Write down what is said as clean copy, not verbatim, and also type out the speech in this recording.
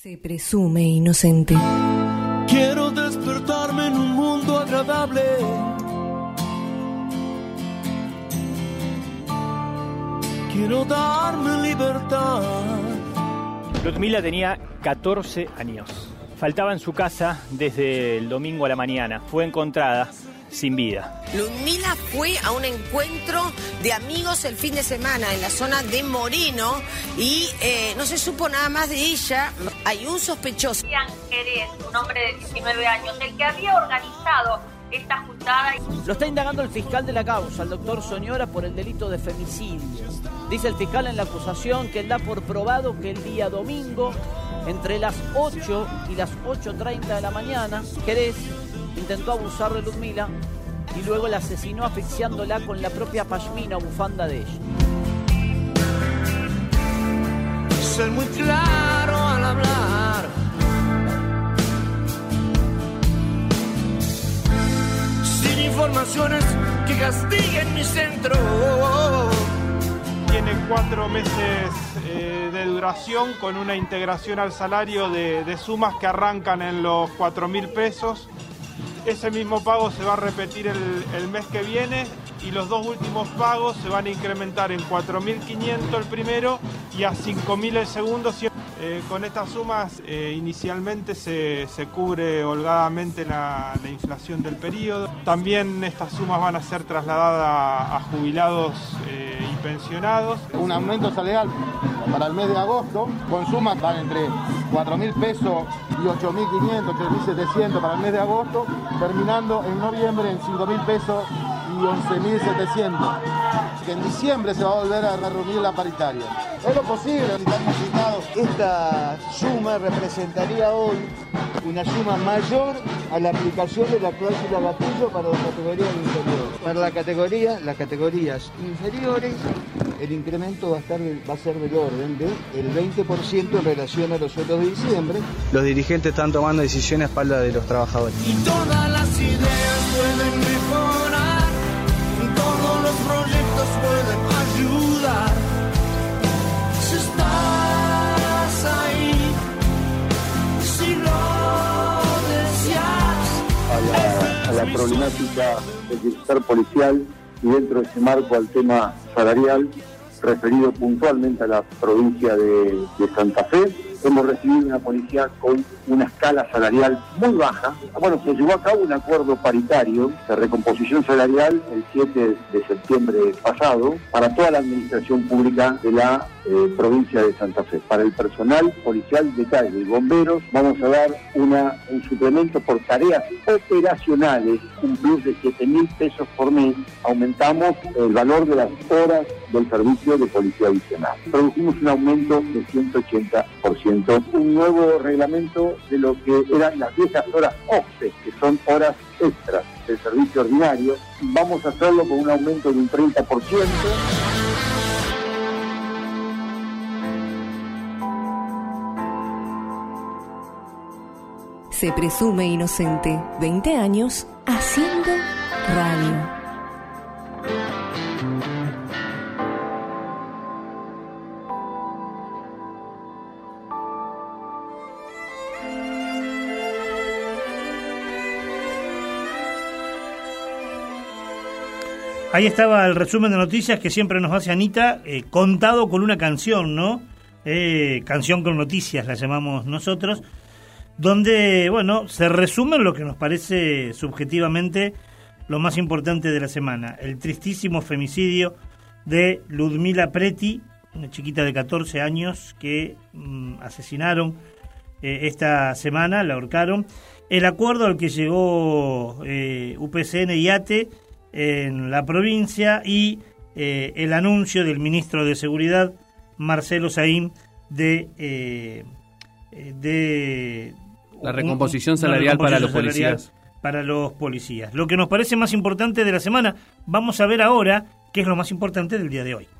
Se presume inocente. Quiero despertarme en un mundo agradable. Quiero darme libertad. Ludmila tenía 14 años. Faltaba en su casa desde el domingo a la mañana. Fue encontrada sin vida. Ludmila fue a un encuentro de amigos el fin de semana en la zona de Moreno y no se supo nada más de ella. Hay un sospechoso. Jerez, un hombre de 19 años, el que había organizado esta juntada. Lo está indagando el fiscal de la causa, el doctor Soñora, por el delito de femicidio. Dice el fiscal en la acusación que él da por probado que el día domingo, entre las 8 y las 8:30 de la mañana, Jerez intentó abusar de Ludmila y luego la asesinó asfixiándola con la propia pashmina o bufanda de ella. Ser muy claro al hablar. Sin informaciones que castiguen mi centro. Tiene 4 meses de duración con una integración al salario de sumas que arrancan en los 4.000 pesos. Ese mismo pago se va a repetir el mes que viene y los 2 últimos pagos se van a incrementar en 4.500 el primero y a 5.000 el segundo. Con estas sumas inicialmente se cubre holgadamente la inflación del periodo. También estas sumas van a ser trasladadas a jubilados y pensionados. Un aumento salarial para el mes de agosto, con sumas van entre 4.000 pesos y 8.500, 8.700 para el mes de agosto, terminando en noviembre en 5.000 pesos y 11.700. Que en diciembre se va a volver a reunir la paritaria. Es lo posible, esta suma representaría hoy una suma mayor a la aplicación de la cláusula gatillo para las categorías inferiores. Para las categorías inferiores, el incremento va a ser del orden del 20% en relación a los sueldos de diciembre. Los dirigentes están tomando decisiones a espaldas de los trabajadores. Y todas las ideas pueden mejorar, todos los proyectos pueden ayudar. Si estás ahí, si lo deseas. A la problemática del bienestar policial y dentro de ese marco al tema salarial, referido puntualmente a la provincia de Santa Fe. Hemos recibido una policía con una escala salarial muy baja. Bueno, se llevó a cabo un acuerdo paritario de recomposición salarial el 7 de septiembre pasado para toda la administración pública de la provincia de Santa Fe. Para el personal policial de calle y bomberos vamos a dar un suplemento por tareas operacionales, un plus de 7.000 pesos por mes. Aumentamos el valor de las horas del servicio de policía adicional. Producimos un aumento de 180%. Un nuevo reglamento de lo que eran las viejas horas OPSE, que son horas extras del servicio ordinario. Vamos a hacerlo con un aumento de un 30%. Se presume inocente. 20 años haciendo radio. Ahí estaba el resumen de noticias que siempre nos hace Anita, contado con una canción, ¿no? Canción con noticias, la llamamos nosotros, donde, bueno, se resume lo que nos parece subjetivamente lo más importante de la semana. El tristísimo femicidio de Ludmila Preti, una chiquita de 14 años que asesinaron esta semana, la ahorcaron. El acuerdo al que llegó UPCN y ATE en la provincia y el anuncio del ministro de Seguridad, Marcelo Saín, de la recomposición salarial para los policías. Para los policías. Lo que nos parece más importante de la semana, vamos a ver ahora qué es lo más importante del día de hoy.